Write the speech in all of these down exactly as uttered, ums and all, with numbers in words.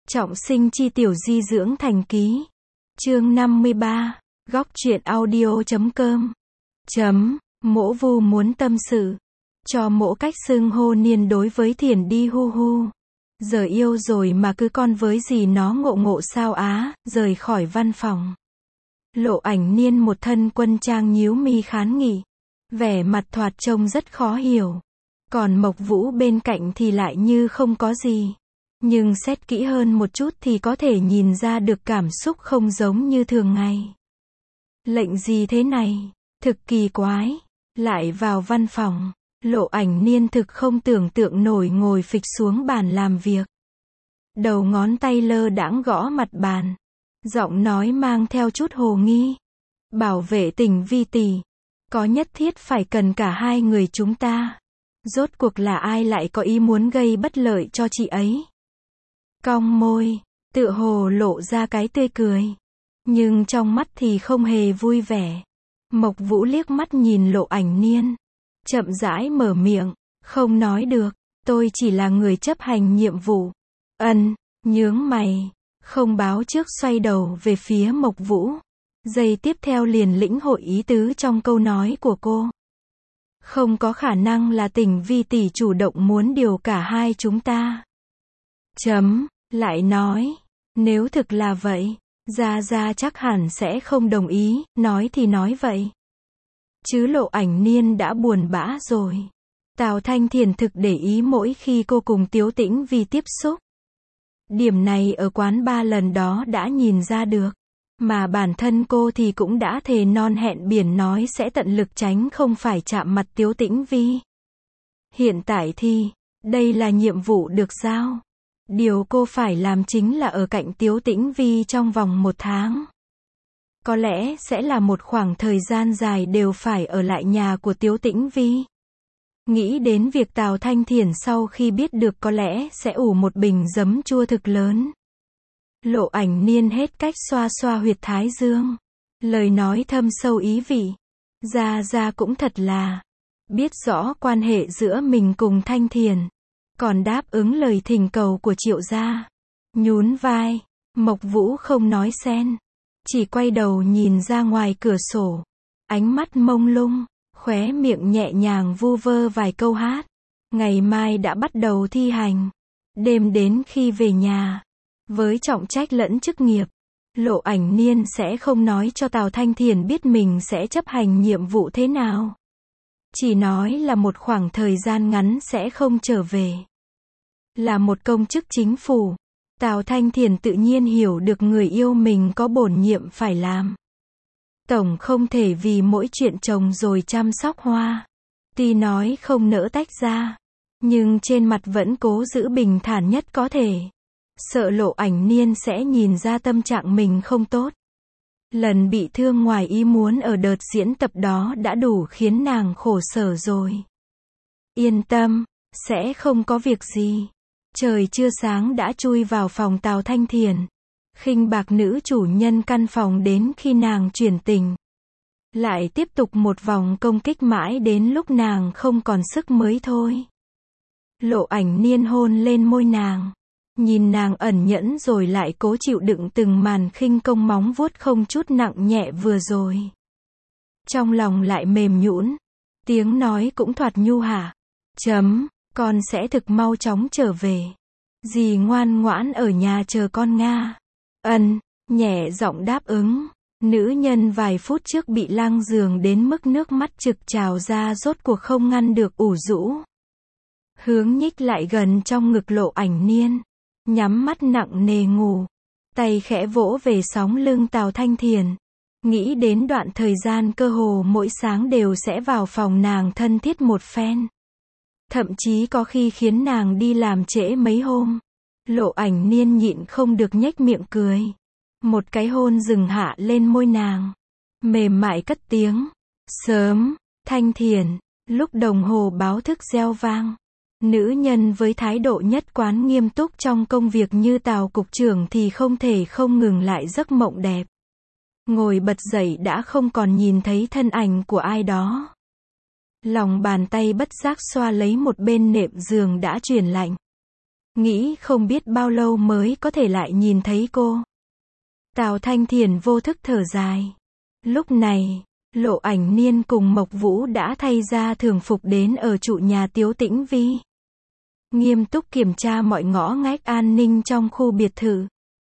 Trọng sinh chi tiểu di dưỡng thành ký. Chương năm mươi ba, góc truyện audio chấm com. Chấm, Mỗ Vu muốn tâm sự. Cho mỗ cách xưng hô niên đối với Thiền đi hu hu. Giờ yêu rồi mà cứ con với gì nó ngộ ngộ sao á, rời khỏi văn phòng. Lộ Ảnh Niên một thân quân trang nhíu mi khán nghị. Vẻ mặt thoạt trông rất khó hiểu. Còn Mộc Vũ bên cạnh thì lại như không có gì. Nhưng xét kỹ hơn một chút thì có thể nhìn ra được cảm xúc không giống như thường ngày. Lệnh gì thế này? Thực kỳ quái. Lại vào văn phòng. Lộ Ảnh Niên thực không tưởng tượng nổi ngồi phịch xuống bàn làm việc. Đầu ngón tay lơ đãng gõ mặt bàn. Giọng nói mang theo chút hồ nghi. Bảo vệ Tình Vi tỷ. Có nhất thiết phải cần cả hai người chúng ta? Rốt cuộc là ai lại có ý muốn gây bất lợi cho chị ấy? Cong môi, tựa hồ lộ ra cái tươi cười. Nhưng trong mắt thì không hề vui vẻ. Mộc Vũ liếc mắt nhìn Lộ Ảnh Niên. Chậm rãi mở miệng, không nói được, tôi chỉ là người chấp hành nhiệm vụ. Ân, nhướng mày, không báo trước xoay đầu về phía Mộc Vũ. Giây tiếp theo liền lĩnh hội ý tứ trong câu nói của cô. Không có khả năng là Tình Vi tỷ chủ động muốn điều cả hai chúng ta. Chấm, lại nói, nếu thực là vậy, Gia Gia chắc hẳn sẽ không đồng ý, nói thì nói vậy. Chứ Lộ Ảnh Niên đã buồn bã rồi. Tào Thanh Thiền thực để ý mỗi khi cô cùng Tiếu Tĩnh Vi tiếp xúc. Điểm này ở quán ba lần đó đã nhìn ra được. Mà bản thân cô thì cũng đã thề non hẹn biển nói sẽ tận lực tránh không phải chạm mặt Tiếu Tĩnh Vi. Hiện tại thì, đây là nhiệm vụ được giao. Điều cô phải làm chính là ở cạnh Tiếu Tĩnh Vi trong vòng một tháng. Có lẽ sẽ là một khoảng thời gian dài đều phải ở lại nhà của Tiếu Tĩnh Vi. Nghĩ đến việc Tào Thanh Thiền sau khi biết được có lẽ sẽ ủ một bình giấm chua thực lớn. Lộ Ảnh Niên hết cách xoa xoa huyệt thái dương. Lời nói thâm sâu ý vị. Gia Gia cũng thật là biết rõ quan hệ giữa mình cùng Thanh Thiền. Còn đáp ứng lời thỉnh cầu của Triệu gia. Nhún vai. Mộc Vũ không nói xen. Chỉ quay đầu nhìn ra ngoài cửa sổ. Ánh mắt mông lung. Khóe miệng nhẹ nhàng vu vơ vài câu hát. Ngày mai đã bắt đầu thi hành. Đêm đến khi về nhà. Với trọng trách lẫn chức nghiệp. Lộ Ảnh Niên sẽ không nói cho Tào Thanh Thiền biết mình sẽ chấp hành nhiệm vụ thế nào. Chỉ nói là một khoảng thời gian ngắn sẽ không trở về. Là một công chức chính phủ. Tào Thanh Thiền tự nhiên hiểu được người yêu mình có bổn nhiệm phải làm. Tổng không thể vì mỗi chuyện trồng rồi chăm sóc hoa. Tuy nói không nỡ tách ra. Nhưng trên mặt vẫn cố giữ bình thản nhất có thể. Sợ Lộ Ảnh Niên sẽ nhìn ra tâm trạng mình không tốt. Lần bị thương ngoài ý muốn ở đợt diễn tập đó đã đủ khiến nàng khổ sở rồi. Yên tâm, sẽ không có việc gì. Trời chưa sáng đã chui vào phòng Tào Thanh Thiền. Khinh bạc nữ chủ nhân căn phòng đến khi nàng chuyển tình. Lại tiếp tục một vòng công kích mãi đến lúc nàng không còn sức mới thôi. Lộ Ảnh Niên hôn lên môi nàng. Nhìn nàng ẩn nhẫn rồi lại cố chịu đựng từng màn khinh công móng vuốt không chút nặng nhẹ vừa rồi. Trong lòng lại mềm nhũn. Tiếng nói cũng thoạt nhu hạ. Chấm, con sẽ thực mau chóng trở về. Dì ngoan ngoãn ở nhà chờ con Nga. Ân, nhẹ giọng đáp ứng. Nữ nhân vài phút trước bị lang giường đến mức nước mắt trực trào ra rốt cuộc không ngăn được ủ rũ. Hướng nhích lại gần trong ngực Lộ Ảnh Niên. Nhắm mắt nặng nề ngủ. Tay khẽ vỗ về sóng lưng Tào Thanh Thiền. Nghĩ đến đoạn thời gian cơ hồ mỗi sáng đều sẽ vào phòng nàng thân thiết một phen. Thậm chí có khi khiến nàng đi làm trễ mấy hôm. Lộ Ảnh Niên nhịn không được nhếch miệng cười. Một cái hôn dừng hạ lên môi nàng. Mềm mại cất tiếng. Sớm, Thanh Thiền. Lúc đồng hồ báo thức reo vang. Nữ nhân với thái độ nhất quán nghiêm túc trong công việc như Tào cục trưởng thì không thể không ngừng lại giấc mộng đẹp. Ngồi bật dậy đã không còn nhìn thấy thân ảnh của ai đó. Lòng bàn tay bất giác xoa lấy một bên nệm giường đã chuyển lạnh. nghĩ không biết bao lâu mới có thể lại nhìn thấy cô. Tào Thanh Thiền vô thức thở dài. Lúc này, Lộ Ảnh Niên cùng Mộc Vũ đã thay ra thường phục đến ở trụ nhà Tiếu Tĩnh Vi. Nghiêm túc kiểm tra mọi ngõ ngách an ninh trong khu biệt thự.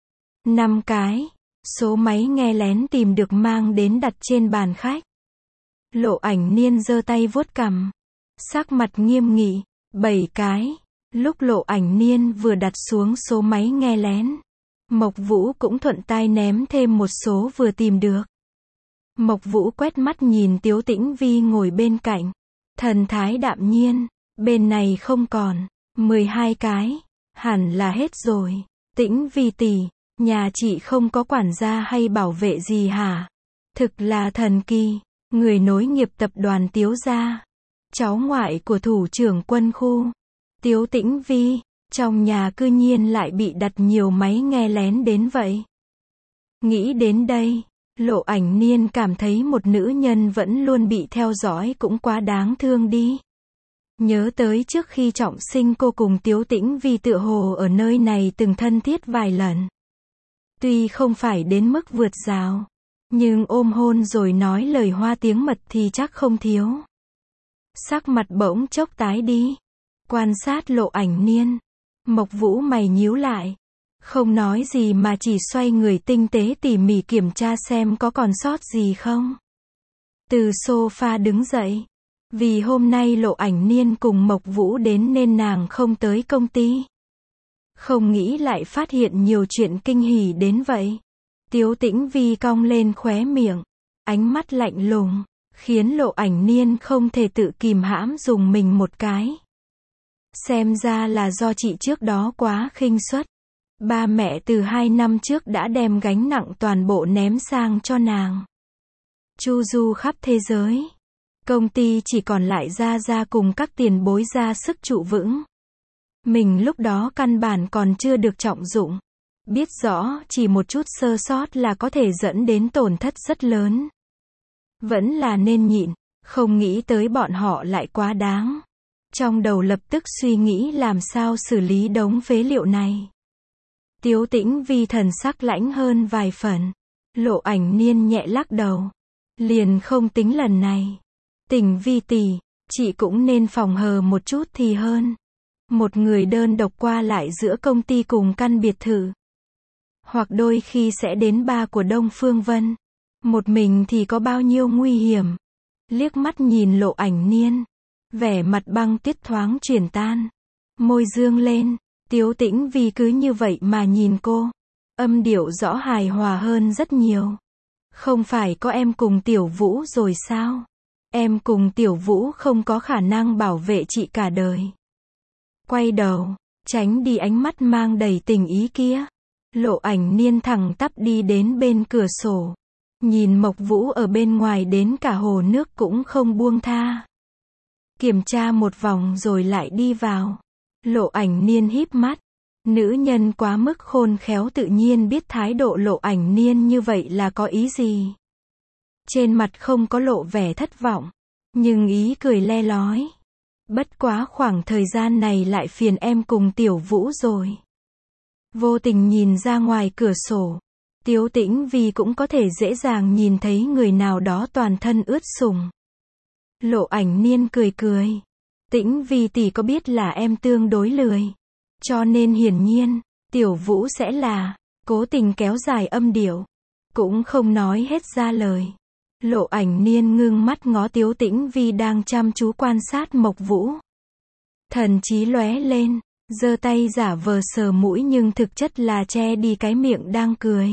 Năm cái, số máy nghe lén tìm được mang đến đặt trên bàn khách. Lộ Ảnh Niên giơ tay vuốt cằm, sắc mặt nghiêm nghị. Bảy cái. Lúc Lộ Ảnh Niên vừa đặt xuống số máy nghe lén, Mộc Vũ cũng thuận tay ném thêm một số vừa tìm được. Mộc Vũ quét mắt nhìn Tiếu Tĩnh Vi ngồi bên cạnh, thần thái đạm nhiên. Bên này không còn. mười hai cái. Hẳn là hết rồi. Tĩnh Vi tỷ, nhà chị không có quản gia hay bảo vệ gì hả? Thực là thần kỳ. Người nối nghiệp tập đoàn Tiếu gia, cháu ngoại của thủ trưởng quân khu Tiếu Tĩnh Vi, trong nhà cư nhiên lại bị đặt nhiều máy nghe lén đến vậy. Nghĩ đến đây, Lộ Ảnh Niên cảm thấy một nữ nhân vẫn luôn bị theo dõi cũng quá đáng thương đi. Nhớ tới trước khi trọng sinh cô cùng Tiếu Tĩnh Vi tựa hồ ở nơi này từng thân thiết vài lần. Tuy không phải đến mức vượt rào, nhưng ôm hôn rồi nói lời hoa tiếng mật thì chắc không thiếu. Sắc mặt bỗng chốc tái đi. Quan sát Lộ Ảnh Niên, Mộc Vũ mày nhíu lại. Không nói gì mà chỉ xoay người tinh tế tỉ mỉ kiểm tra xem có còn sót gì không. Từ sofa đứng dậy. Vì hôm nay Lộ Ảnh Niên cùng Mộc Vũ đến nên nàng không tới công ty. Không nghĩ lại phát hiện nhiều chuyện kinh hỉ đến vậy. Tiếu Tĩnh Vi cong lên khóe miệng, ánh mắt lạnh lùng, khiến Lộ Ảnh Niên không thể tự kìm hãm dùng mình một cái. Xem ra là do chị trước đó quá khinh suất. Ba mẹ từ hai năm trước đã đem gánh nặng toàn bộ ném sang cho nàng. Chu du khắp thế giới. Công ty chỉ còn lại Gia Gia cùng các tiền bối ra sức trụ vững. Mình lúc đó căn bản còn chưa được trọng dụng. Biết rõ chỉ một chút sơ sót là có thể dẫn đến tổn thất rất lớn. Vẫn là nên nhịn, không nghĩ tới bọn họ lại quá đáng. Trong đầu lập tức suy nghĩ làm sao xử lý đống phế liệu này. Tiếu Tĩnh Vi thần sắc lãnh hơn vài phần. Lộ Ảnh Niên nhẹ lắc đầu. Liền không tính lần này. Tình Vi tỷ, chị cũng nên phòng hờ một chút thì hơn. Một người đơn độc qua lại giữa công ty cùng căn biệt thự. Hoặc đôi khi sẽ đến ba của Đông Phương Vân. Một mình thì có bao nhiêu nguy hiểm. Liếc mắt nhìn Lộ Ảnh Niên, vẻ mặt băng tuyết thoáng chuyển tan. Môi dương lên. Tiếu Tĩnh Vi cứ như vậy mà nhìn cô. Âm điệu rõ hài hòa hơn rất nhiều. Không phải có em cùng Tiểu Vũ rồi sao? Em cùng Tiểu Vũ không có khả năng bảo vệ chị cả đời. Quay đầu, tránh đi ánh mắt mang đầy tình ý kia. Lộ Ảnh Niên thẳng tắp đi đến bên cửa sổ. Nhìn Mộc Vũ ở bên ngoài đến cả hồ nước cũng không buông tha. Kiểm tra một vòng rồi lại đi vào. Lộ Ảnh Niên híp mắt. Nữ nhân quá mức khôn khéo tự nhiên biết thái độ Lộ Ảnh Niên như vậy là có ý gì. Trên mặt không có lộ vẻ thất vọng, nhưng ý cười le lói. Bất quá khoảng thời gian này lại phiền em cùng Tiểu Vũ rồi. Vô tình nhìn ra ngoài cửa sổ, Tiếu Tĩnh Vi cũng có thể dễ dàng nhìn thấy người nào đó toàn thân ướt sũng. Lộ Ảnh Niên cười cười. Tĩnh Vi tỷ có biết là em tương đối lười. Cho nên hiển nhiên, Tiểu Vũ sẽ là, cố tình kéo dài âm điệu. Cũng không nói hết ra lời. Lộ Ảnh Niên ngưng mắt ngó Tiếu Tĩnh Vi đang chăm chú quan sát Mộc Vũ. Thần trí lóe lên, giơ tay giả vờ sờ mũi nhưng thực chất là che đi cái miệng đang cười.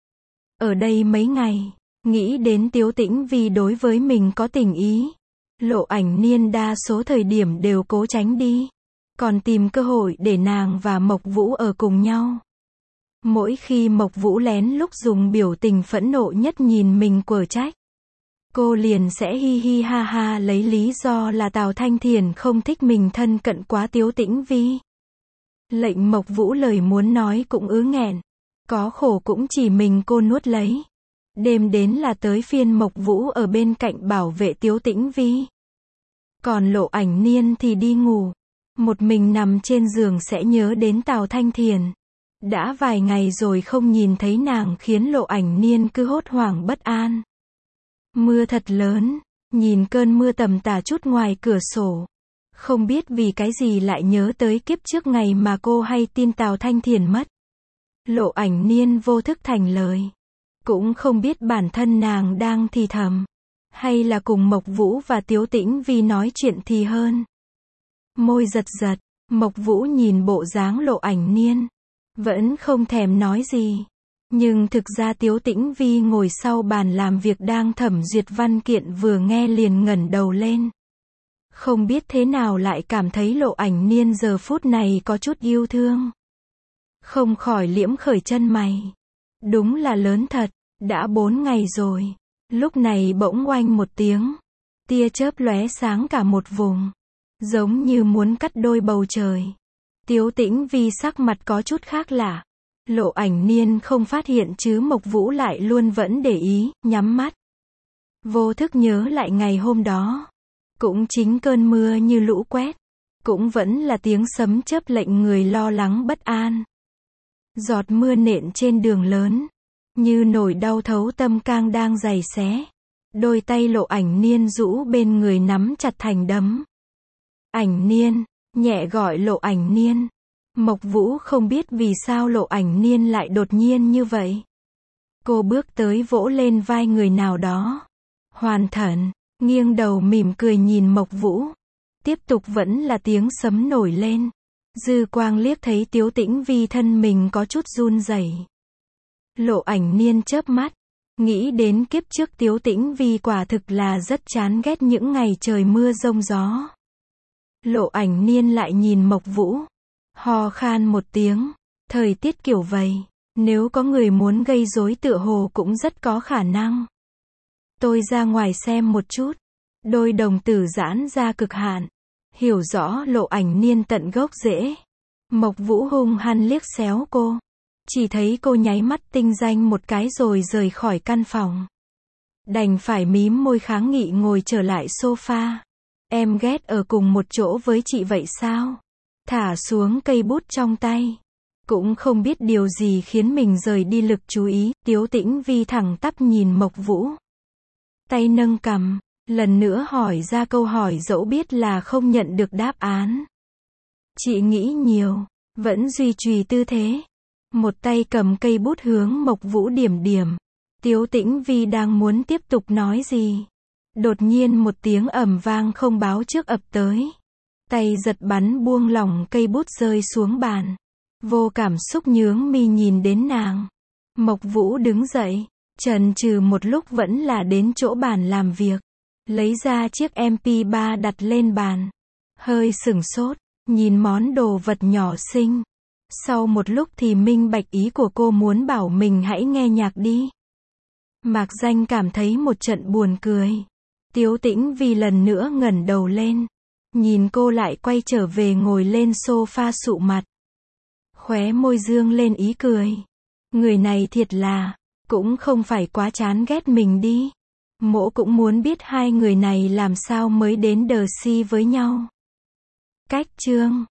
Ở đây mấy ngày, nghĩ đến Tiếu Tĩnh Vi đối với mình có tình ý. Lộ Ảnh Niên đa số thời điểm đều cố tránh đi. Còn tìm cơ hội để nàng và Mộc Vũ ở cùng nhau. Mỗi khi Mộc Vũ lén lúc dùng biểu tình phẫn nộ nhất nhìn mình quở trách, cô liền sẽ hi hi ha ha lấy lý do là Tào Thanh Thiền không thích mình thân cận quá Tiếu Tĩnh Vi. Lệnh Mộc Vũ lời muốn nói cũng ứ nghẹn. Có khổ cũng chỉ mình cô nuốt lấy. Đêm đến là tới phiên Mộc Vũ ở bên cạnh bảo vệ Tiếu Tĩnh Vi. Còn Lộ Ảnh Niên thì đi ngủ. Một mình nằm trên giường sẽ nhớ đến Tào Thanh Thiền. Đã vài ngày rồi không nhìn thấy nàng khiến Lộ Ảnh Niên cứ hốt hoảng bất an. Mưa thật lớn, nhìn cơn mưa tầm tã chút ngoài cửa sổ. Không biết vì cái gì lại nhớ tới kiếp trước ngày mà cô hay tin Tào Thanh Thiền mất. Lộ Ảnh Niên vô thức thành lời. Cũng không biết bản thân nàng đang thì thầm, hay là cùng Mộc Vũ và Tiếu Tĩnh Vi nói chuyện thì hơn. Môi giật giật, Mộc Vũ nhìn bộ dáng Lộ Ảnh Niên, vẫn không thèm nói gì. Nhưng thực ra Tiếu Tĩnh Vi ngồi sau bàn làm việc đang thẩm duyệt văn kiện vừa nghe liền ngẩng đầu lên. Không biết thế nào lại cảm thấy Lộ Ảnh Niên giờ phút này có chút yêu thương. Không khỏi liễm khởi chân mày. Đúng là lớn thật, đã bốn ngày rồi. Lúc này bỗng oanh một tiếng. Tia chớp lóe sáng cả một vùng. Giống như muốn cắt đôi bầu trời. Tiếu Tĩnh Vi sắc mặt có chút khác lạ. Lộ Ảnh Niên không phát hiện chứ Mộc Vũ lại luôn vẫn để ý, nhắm mắt. Vô thức nhớ lại ngày hôm đó. Cũng chính cơn mưa như lũ quét. Cũng vẫn là tiếng sấm chớp lệnh người lo lắng bất an. Giọt mưa nện trên đường lớn. Như nỗi đau thấu tâm can đang giày xé. Đôi tay Lộ Ảnh Niên rũ bên người nắm chặt thành đấm. Ảnh Niên, nhẹ gọi Lộ Ảnh Niên. Mộc Vũ không biết vì sao Lộ Ảnh Niên lại đột nhiên như vậy. Cô bước tới vỗ lên vai người nào đó. Hoàn Thận, nghiêng đầu mỉm cười nhìn Mộc Vũ. Tiếp tục vẫn là tiếng sấm nổi lên. Dư quang liếc thấy Tiếu Tĩnh Vi thân mình có chút run rẩy. Lộ Ảnh Niên chớp mắt, nghĩ đến kiếp trước Tiếu Tĩnh Vi quả thực là rất chán ghét những ngày trời mưa rông gió. Lộ Ảnh Niên lại nhìn Mộc Vũ, ho khan một tiếng, thời tiết kiểu vậy, nếu có người muốn gây rối tựa hồ cũng rất có khả năng. Tôi ra ngoài xem một chút. Đôi đồng tử giãn ra cực hạn, hiểu rõ Lộ Ảnh Niên tận gốc rễ. Mộc Vũ hung hăng liếc xéo cô, chỉ thấy cô nháy mắt tinh danh một cái rồi rời khỏi căn phòng. Đành phải mím môi kháng nghị ngồi trở lại sofa. Em ghét ở cùng một chỗ với chị vậy sao? Thả xuống cây bút trong tay. Cũng không biết điều gì khiến mình rời đi lực chú ý. Tiếu Tĩnh Vi thẳng tắp nhìn Mộc Vũ. Tay nâng cằm, lần nữa hỏi ra câu hỏi dẫu biết là không nhận được đáp án. Chị nghĩ nhiều, vẫn duy trì tư thế. Một tay cầm cây bút hướng Mộc Vũ điểm điểm. Tiếu Tĩnh Vi đang muốn tiếp tục nói gì. Đột nhiên một tiếng ầm vang không báo trước ập tới. Tay giật bắn buông lỏng cây bút rơi xuống bàn. Vô cảm xúc nhướng mi nhìn đến nàng. Mộc Vũ đứng dậy, chần chừ một lúc vẫn là đến chỗ bàn làm việc. Lấy ra chiếc em pê ba đặt lên bàn. Hơi sửng sốt, nhìn món đồ vật nhỏ xinh. Sau một lúc thì minh bạch ý của cô muốn bảo mình hãy nghe nhạc đi. Mạc Danh cảm thấy một trận buồn cười. Tiếu Tĩnh Vi lần nữa ngẩng đầu lên. Nhìn cô lại quay trở về ngồi lên sofa sụ mặt. Khóe môi dương lên ý cười. Người này thiệt là, cũng không phải quá chán ghét mình đi. Mỗ cũng muốn biết hai người này làm sao mới đến đờ si với nhau. Cách chương